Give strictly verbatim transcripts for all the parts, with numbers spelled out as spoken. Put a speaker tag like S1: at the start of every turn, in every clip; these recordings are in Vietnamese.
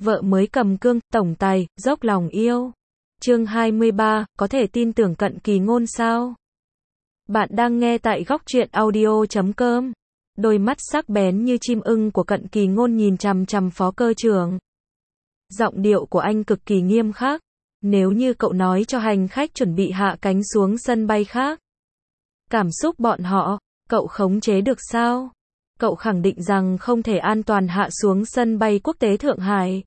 S1: Vợ mới cầm cương, tổng tài, dốc lòng yêu. Chương hai mươi ba, có thể tin tưởng Cận Kỳ Ngôn sao? Bạn đang nghe tại góc truyện audio chấm com. Đôi mắt sắc bén như chim ưng của Cận Kỳ Ngôn nhìn chằm chằm Phó Cơ trưởng. Giọng điệu của anh cực kỳ nghiêm khắc. Nếu như cậu nói cho hành khách chuẩn bị hạ cánh xuống sân bay khác, cảm xúc bọn họ, cậu khống chế được sao? Cậu khẳng định rằng không thể an toàn hạ xuống sân bay quốc tế Thượng Hải.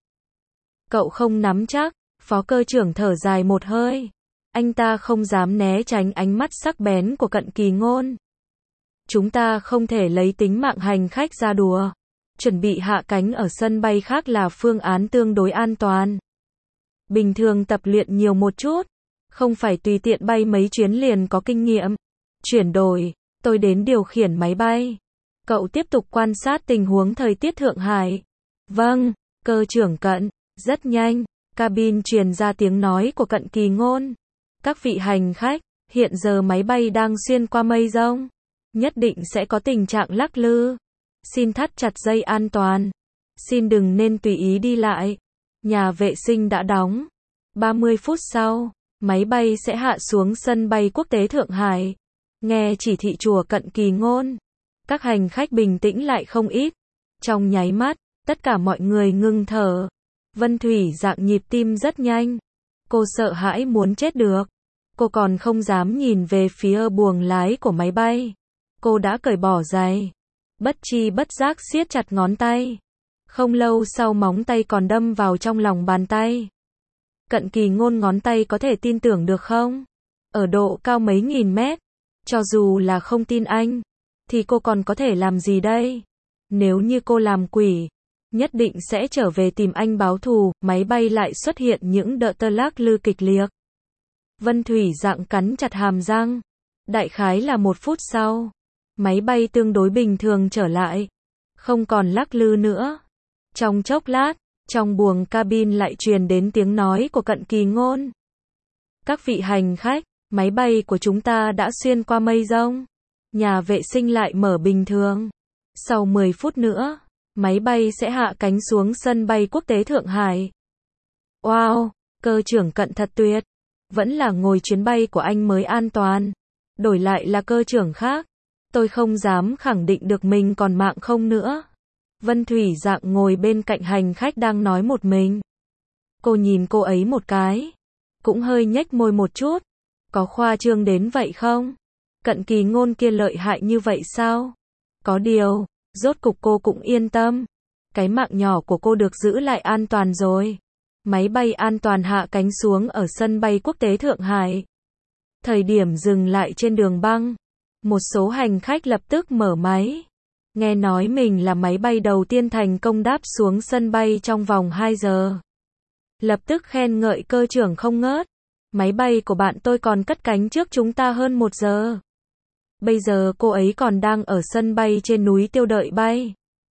S1: Cậu không nắm chắc. Phó Cơ trưởng thở dài một hơi. Anh ta không dám né tránh ánh mắt sắc bén của Cận Kỳ Ngôn. Chúng ta không thể lấy tính mạng hành khách ra đùa. Chuẩn bị hạ cánh ở sân bay khác là phương án tương đối an toàn. Bình thường tập luyện nhiều một chút. Không phải tùy tiện bay mấy chuyến liền có kinh nghiệm. Chuyển đổi, tôi đến điều khiển máy bay. Cậu tiếp tục quan sát tình huống thời tiết Thượng Hải. Vâng, Cơ trưởng Cận. Rất nhanh, cabin truyền ra tiếng nói của Cận Kỳ Ngôn. Các vị hành khách, hiện giờ máy bay đang xuyên qua mây rông. Nhất định sẽ có tình trạng lắc lư. Xin thắt chặt dây an toàn. Xin đừng nên tùy ý đi lại. Nhà vệ sinh đã đóng. ba mươi phút sau, máy bay sẽ hạ xuống sân bay quốc tế Thượng Hải. Nghe chỉ thị chùa Cận Kỳ Ngôn, các hành khách bình tĩnh lại không ít. Trong nháy mắt, tất cả mọi người ngừng thở. Vân Thủy Dạng nhịp tim rất nhanh. Cô sợ hãi muốn chết được. Cô còn không dám nhìn về phía buồng lái của máy bay. Cô đã cởi bỏ giày. Bất chi bất giác siết chặt ngón tay. Không lâu sau móng tay còn đâm vào trong lòng bàn tay. Cận Kỳ Ngôn ngón tay có thể tin tưởng được không? Ở độ cao mấy nghìn mét. Cho dù là không tin anh, thì cô còn có thể làm gì đây? Nếu như cô làm quỷ, nhất định sẽ trở về tìm anh báo thù. Máy bay lại xuất hiện những đợt tơ lắc lư kịch liệt. Vân Thủy Dạng cắn chặt hàm răng. Đại khái là một phút sau, máy bay tương đối bình thường trở lại. Không còn lắc lư nữa. Trong chốc lát, trong buồng cabin lại truyền đến tiếng nói của Cận Kỳ Ngôn. Các vị hành khách, máy bay của chúng ta đã xuyên qua mây rông. Nhà vệ sinh lại mở bình thường. Sau mười phút nữa, máy bay sẽ hạ cánh xuống sân bay quốc tế Thượng Hải. Wow, Cơ trưởng Cận thật tuyệt. Vẫn là ngồi chuyến bay của anh mới an toàn. Đổi lại là cơ trưởng khác, tôi không dám khẳng định được mình còn mạng không nữa. Vân Thủy Dạng ngồi bên cạnh hành khách đang nói một mình. Cô nhìn cô ấy một cái. Cũng hơi nhếch môi một chút. Có khoa trương đến vậy không? Cận Kỳ Ngôn kia lợi hại như vậy sao? Có điều, rốt cục cô cũng yên tâm. Cái mạng nhỏ của cô được giữ lại an toàn rồi. Máy bay an toàn hạ cánh xuống ở sân bay quốc tế Thượng Hải. Thời điểm dừng lại trên đường băng, một số hành khách lập tức mở máy. Nghe nói mình là máy bay đầu tiên thành công đáp xuống sân bay trong vòng hai giờ. Lập tức khen ngợi cơ trưởng không ngớt. Máy bay của bạn tôi còn cất cánh trước chúng ta hơn một giờ. Bây giờ cô ấy còn đang ở sân bay trên núi Tiêu đợi bay.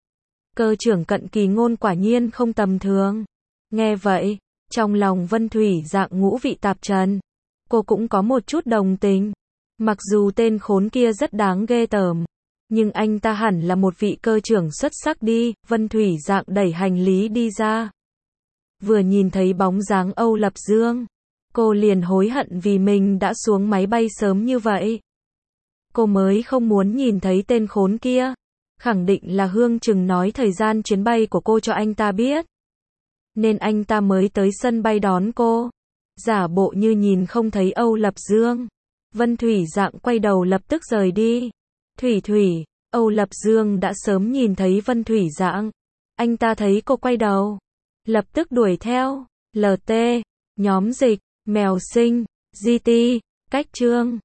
S1: Cơ trưởng Cận Kỳ Ngôn quả nhiên không tầm thường. Nghe vậy, trong lòng Vân Thủy Dạng ngũ vị tạp trần. Cô cũng có một chút đồng tình. Mặc dù tên khốn kia rất đáng ghê tởm, nhưng anh ta hẳn là một vị cơ trưởng xuất sắc đi. Vân Thủy Dạng đẩy hành lý đi ra. Vừa nhìn thấy bóng dáng Âu Lập Dương, cô liền hối hận vì mình đã xuống máy bay sớm như vậy. Cô mới không muốn nhìn thấy tên khốn kia. Khẳng định là Hương Trừng nói thời gian chuyến bay của cô cho anh ta biết, nên anh ta mới tới sân bay đón cô. Giả bộ như nhìn không thấy Âu Lập Dương. Vân Thủy Dạng quay đầu lập tức rời đi. Thủy Thủy, Âu Lập Dương đã sớm nhìn thấy Vân Thủy Dạng. Anh ta thấy cô quay đầu, lập tức đuổi theo. lờ tê, nhóm dịch, mèo sinh, giê tê, cách chương.